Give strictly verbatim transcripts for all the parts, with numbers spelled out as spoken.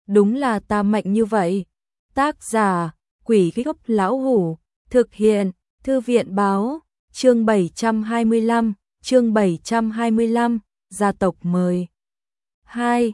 đúng là ta mạnh như vậy. Tác giả, Quỷ Gốc Lão Hủ, thực hiện, Thư viện Báo, chương bảy trăm hai mươi lăm, chương bảy trăm hai mươi lăm, gia tộc mời. hai.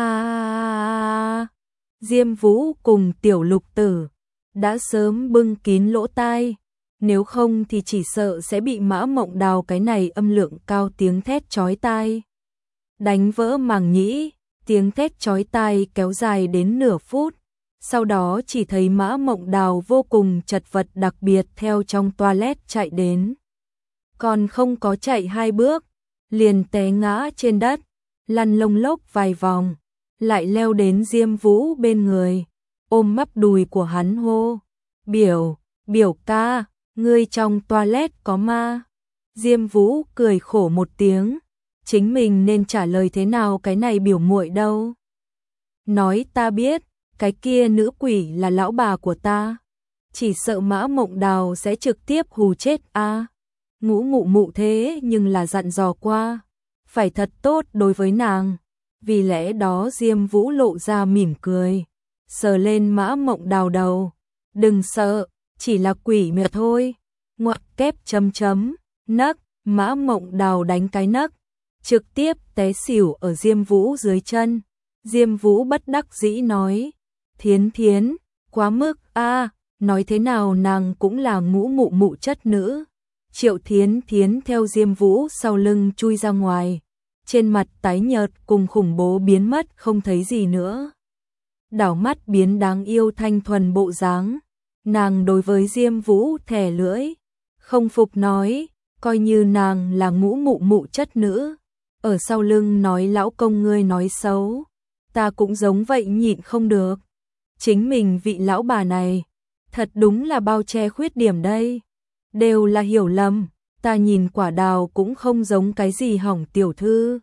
A Diêm Vũ cùng Tiểu Lục Tử đã sớm bưng kín lỗ tai, nếu không thì chỉ sợ sẽ bị Mã Mộng Đào cái này âm lượng cao tiếng thét chói tai đánh vỡ màng nhĩ. Tiếng thét chói tai kéo dài đến nửa phút, sau đó chỉ thấy Mã Mộng Đào vô cùng chật vật đặc biệt theo trong toilet chạy đến. Còn không có chạy hai bước, liền té ngã trên đất, lăn lông lốc vài vòng, lại leo đến Diêm Vũ bên người, ôm bắp đùi của hắn hô: "Biểu, biểu ca, ngươi trong toilet có ma." Diêm Vũ cười khổ một tiếng, chính mình nên trả lời thế nào cái này biểu muội đâu. Nói ta biết, cái kia nữ quỷ là lão bà của ta, chỉ sợ Mã Mộng Đào sẽ trực tiếp hù chết a. À. Ngũ mụ mụ thế nhưng là dặn dò qua, phải thật tốt đối với nàng. Vì lẽ đó Diêm Vũ lộ ra mỉm cười, sờ lên Mã Mộng Đào đầu. "Đừng sợ, chỉ là quỷ mệt thôi." Ngoặc kép chấm chấm, nấc, Mã Mộng Đào đánh cái nấc, trực tiếp té xỉu ở Diêm Vũ dưới chân. Diêm Vũ bất đắc dĩ nói: "Thiến Thiến, quá mức a, à, nói thế nào nàng cũng là ngũ mụ mụ chất nữ." Triệu Thiến Thiến theo Diêm Vũ sau lưng chui ra ngoài, trên mặt tái nhợt cùng khủng bố biến mất không thấy gì nữa. Đảo mắt biến đáng yêu thanh thuần bộ dáng, nàng đối với Diêm Vũ thè lưỡi, không phục nói: "Coi như nàng là ngũ mụ mụ chất nữ, ở sau lưng nói lão công ngươi nói xấu, ta cũng giống vậy nhịn không được. Chính mình vị lão bà này, thật đúng là bao che khuyết điểm đây. Đều là hiểu lầm, ta nhìn Quả Đào cũng không giống cái gì hỏng tiểu thư.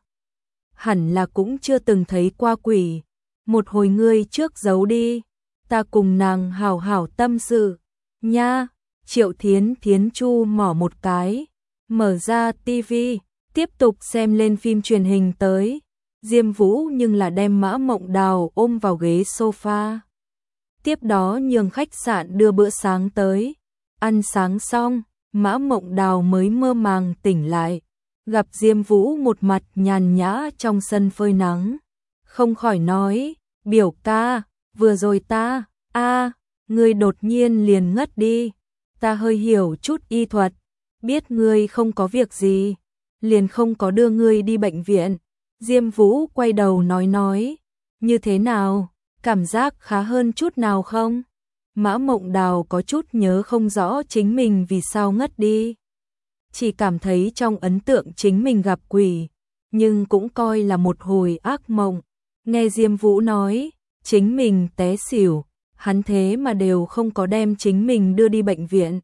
Hẳn là cũng chưa từng thấy qua quỷ, một hồi ngươi trước giấu đi, ta cùng nàng hảo hảo tâm sự, nha." Triệu Thiến Thiến chu mỏ một cái, mở ra tivi, tiếp tục xem lên phim truyền hình tới. Diêm Vũ nhưng là đem Mã Mộng Đào ôm vào ghế sofa. Tiếp đó nhường khách sạn đưa bữa sáng tới. Ăn sáng xong, Mã Mộng Đào mới mơ màng tỉnh lại, gặp Diêm Vũ một mặt nhàn nhã trong sân phơi nắng, không khỏi nói: "Biểu ca, vừa rồi ta, a, à, ngươi đột nhiên liền ngất đi, ta hơi hiểu chút y thuật, biết ngươi không có việc gì, liền không có đưa ngươi đi bệnh viện." Diêm Vũ quay đầu nói nói: "Như thế nào, cảm giác khá hơn chút nào không?" Mã Mộng Đào có chút nhớ không rõ chính mình vì sao ngất đi, chỉ cảm thấy trong ấn tượng chính mình gặp quỷ, nhưng cũng coi là một hồi ác mộng. Nghe Diêm Vũ nói chính mình té xỉu, hắn thế mà đều không có đem chính mình đưa đi bệnh viện.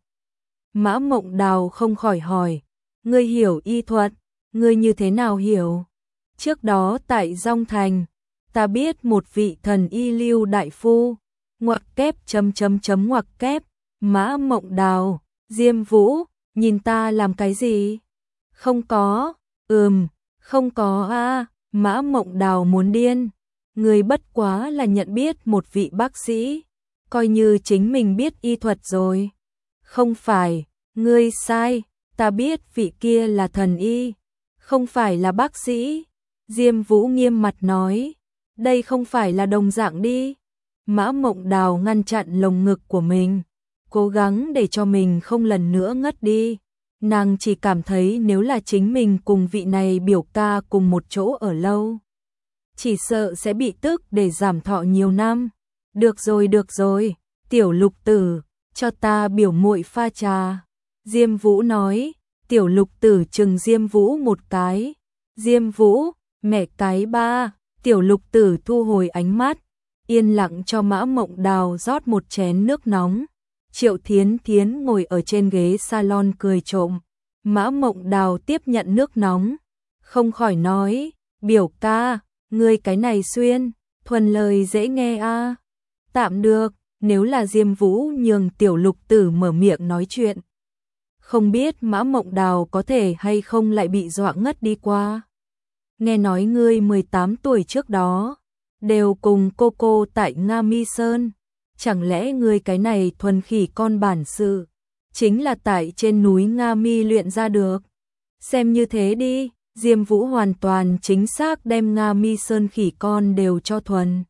Mã Mộng Đào không khỏi hỏi: "Ngươi hiểu y thuật, ngươi như thế nào hiểu?" "Trước đó tại Dong Thành, ta biết một vị thần y Lưu đại phu." Ngoặc kép chấm chấm chấm ngoặc kép. Mã Mộng Đào: "Diêm Vũ, nhìn ta làm cái gì?" "Không có." "Ừm, không có a." À. Mã Mộng Đào muốn điên, người bất quá là nhận biết một vị bác sĩ, coi như chính mình biết y thuật rồi. "Không phải, ngươi sai, ta biết vị kia là thần y, không phải là bác sĩ." Diêm Vũ nghiêm mặt nói: "Đây không phải là đồng dạng đi." Mã Mộng Đào ngăn chặn lồng ngực của mình, cố gắng để cho mình không lần nữa ngất đi. Nàng chỉ cảm thấy nếu là chính mình cùng vị này biểu ca cùng một chỗ ở lâu, chỉ sợ sẽ bị tức để giảm thọ nhiều năm. "Được rồi, được rồi, Tiểu Lục Tử, cho ta biểu muội pha trà." Diêm Vũ nói. Tiểu Lục Tử chừng Diêm Vũ một cái. "Diêm Vũ, mẹ cái ba." Tiểu Lục Tử thu hồi ánh mắt, yên lặng cho Mã Mộng Đào rót một chén nước nóng. Triệu Thiến Thiến ngồi ở trên ghế salon cười trộm. Mã Mộng Đào tiếp nhận nước nóng, không khỏi nói: "Biểu ca, ngươi cái này xuyên, thuần lời dễ nghe a." À. Tạm được, nếu là Diêm Vũ nhường Tiểu Lục Tử mở miệng nói chuyện, không biết Mã Mộng Đào có thể hay không lại bị dọa ngất đi qua. "Nghe nói ngươi mười tám tuổi trước đó đều cùng cô cô tại Nga Mi Sơn. Chẳng lẽ ngươi cái này thuần khỉ con bản sự, chính là tại trên núi Nga Mi luyện ra được? Xem như thế đi, Diêm Vũ hoàn toàn chính xác đem Nga Mi Sơn khỉ con đều cho thuần.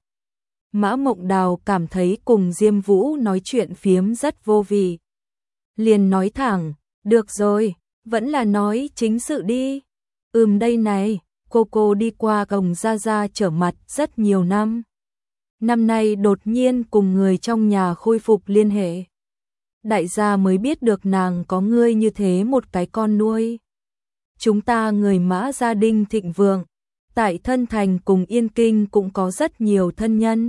Mã Mộng Đào cảm thấy cùng Diêm Vũ nói chuyện phiếm rất vô vị. Liền nói thẳng, được rồi, vẫn là nói chính sự đi. Ừm đây này, cô cô đi qua Gồng Gia Gia trở mặt rất nhiều năm. Năm nay đột nhiên cùng người trong nhà khôi phục liên hệ. Đại gia mới biết được nàng có ngươi như thế một cái con nuôi. Chúng ta người Mã gia đình thịnh vượng, tại Thân Thành cùng Yên Kinh cũng có rất nhiều thân nhân.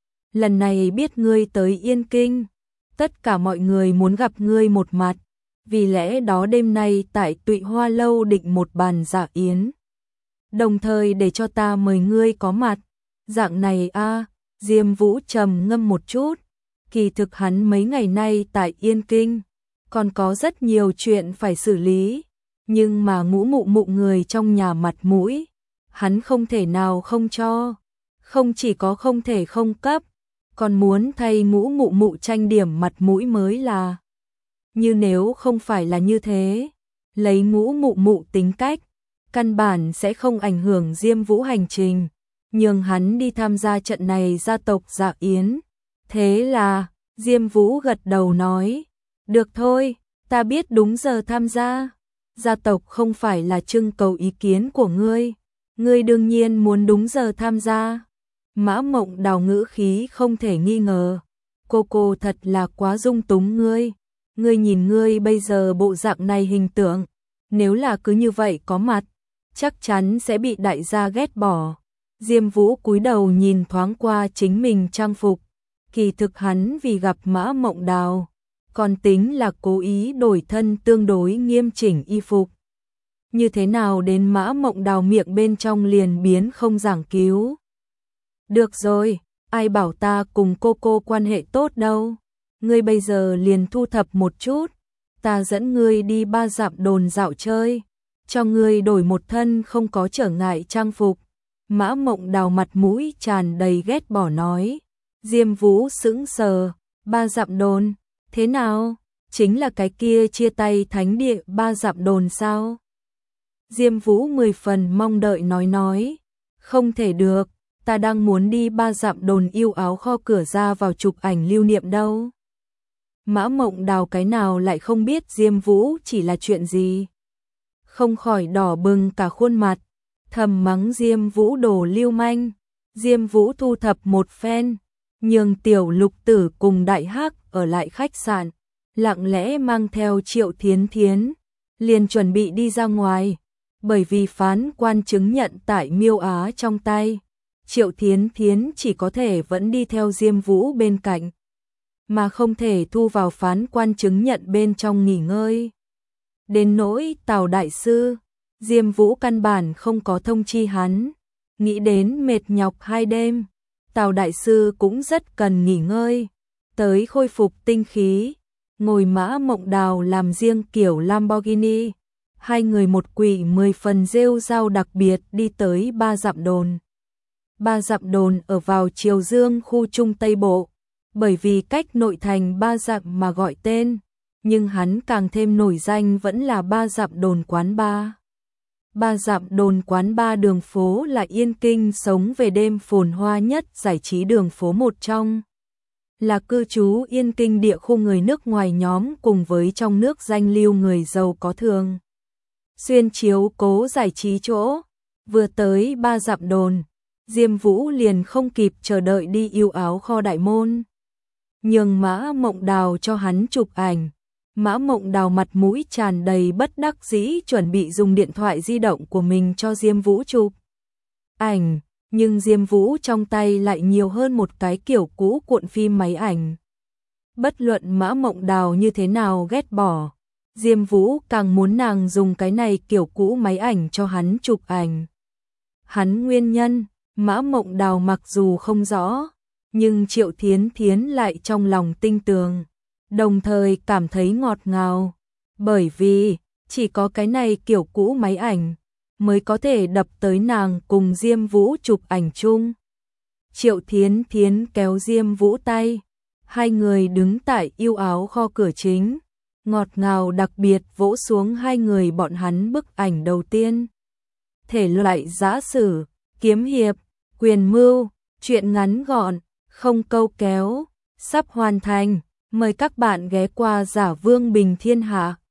Lần này biết ngươi tới Yên Kinh, tất cả mọi người muốn gặp ngươi một mặt, vì lẽ đó đêm nay tại Tụy Hoa Lâu định một bàn dạ yến. Đồng thời để cho ta mời ngươi có mặt. Dạng này a, Diêm Vũ trầm ngâm một chút, kỳ thực hắn mấy ngày nay tại Yên Kinh, còn có rất nhiều chuyện phải xử lý, nhưng mà Ngũ Mụ Mụ người trong nhà mặt mũi, hắn không thể nào không cho, không chỉ có không thể không cấp, còn muốn thay Ngũ Mụ Mụ tranh điểm mặt mũi mới là. Như nếu không phải là như thế, lấy Ngũ Mụ Mụ tính cách, căn bản sẽ không ảnh hưởng Diêm Vũ hành trình, nhường hắn đi tham gia trận này gia tộc dạ yến. Thế là, Diêm Vũ gật đầu nói, được thôi, ta biết đúng giờ tham gia. Gia tộc không phải là trưng cầu ý kiến của ngươi, ngươi đương nhiên muốn đúng giờ tham gia. Mã Mộng Đào ngữ khí không thể nghi ngờ, cô cô thật là quá dung túng ngươi, ngươi nhìn ngươi bây giờ bộ dạng này hình tượng, nếu là cứ như vậy có mặt, chắc chắn sẽ bị đại gia ghét bỏ. Diêm Vũ cúi đầu nhìn thoáng qua chính mình trang phục, kỳ thực hắn vì gặp Mã Mộng Đào, còn tính là cố ý đổi thân tương đối nghiêm chỉnh y phục. Như thế nào đến Mã Mộng Đào miệng bên trong liền biến không giảng cứu. Được rồi, ai bảo ta cùng cô cô quan hệ tốt đâu, ngươi bây giờ liền thu thập một chút, ta dẫn ngươi đi Ba Dặm Đồn dạo chơi, cho ngươi đổi một thân không có trở ngại trang phục. Mã Mộng Đào mặt mũi tràn đầy ghét bỏ nói. Diêm Vũ sững sờ, Ba Dặm Đồn, thế nào? Chính là cái kia chia tay thánh địa Ba Dặm Đồn sao? Diêm Vũ mười phần mong đợi nói nói, không thể được, ta đang muốn đi Ba Dặm Đồn yêu áo kho cửa ra vào chụp ảnh lưu niệm đâu. Mã Mộng Đào cái nào lại không biết Diêm Vũ chỉ là chuyện gì. Không khỏi đỏ bừng cả khuôn mặt, thầm mắng Diêm Vũ đồ lưu manh. Diêm Vũ thu thập một phen, nhường Tiểu Lục Tử cùng Đại Hắc ở lại khách sạn, lặng lẽ mang theo Triệu Thiến Thiến, liền chuẩn bị đi ra ngoài, bởi vì phán quan chứng nhận tại Miêu Á trong tay, Triệu Thiến Thiến chỉ có thể vẫn đi theo Diêm Vũ bên cạnh, mà không thể thu vào phán quan chứng nhận bên trong nghỉ ngơi. Đến nỗi Tào đại sư, Diêm Vũ căn bản không có thông chi hắn, nghĩ đến mệt nhọc hai đêm, Tào đại sư cũng rất cần nghỉ ngơi, tới khôi phục tinh khí, ngồi Mã Mộng Đào làm riêng kiểu Lamborghini, hai người một quỷ mười phần rêu rao đặc biệt đi tới Ba Dặm Đồn. Ba Dặm Đồn ở vào Triều Dương khu Trung Tây Bộ, bởi vì cách nội thành Ba Dặm mà gọi tên, nhưng hắn càng thêm nổi danh vẫn là Ba Dặm Đồn quán bar. Ba Dặm Đồn quán bar đường phố là Yên Kinh sống về đêm phồn hoa nhất giải trí đường phố một trong. Là cư trú Yên Kinh địa khu người nước ngoài nhóm cùng với trong nước danh lưu người giàu có thường. Xuyên chiếu cố giải trí chỗ, vừa tới Ba Dặm Đồn, Diêm Vũ liền không kịp chờ đợi đi yêu áo kho đại môn. Nhường Mã Mộng Đào cho hắn chụp ảnh. Mã Mộng Đào mặt mũi tràn đầy bất đắc dĩ chuẩn bị dùng điện thoại di động của mình cho Diêm Vũ chụp ảnh, nhưng Diêm Vũ trong tay lại nhiều hơn một cái kiểu cũ cuộn phim máy ảnh. Bất luận Mã Mộng Đào như thế nào ghét bỏ, Diêm Vũ càng muốn nàng dùng cái này kiểu cũ máy ảnh cho hắn chụp ảnh. Hắn nguyên nhân, Mã Mộng Đào mặc dù không rõ, nhưng Triệu Thiến Thiến lại trong lòng tinh tường, đồng thời cảm thấy ngọt ngào, bởi vì chỉ có cái này kiểu cũ máy ảnh mới có thể đập tới nàng cùng Diêm Vũ chụp ảnh chung. Triệu Thiến Thiến kéo Diêm Vũ tay, hai người đứng tại yêu áo kho cửa chính, ngọt ngào đặc biệt vỗ xuống hai người bọn hắn bức ảnh đầu tiên. Thể loại giã sử, kiếm hiệp, quyền mưu, truyện ngắn gọn, không câu kéo, sắp hoàn thành, mời các bạn ghé qua Giả Vương Bình Thiên Hạ.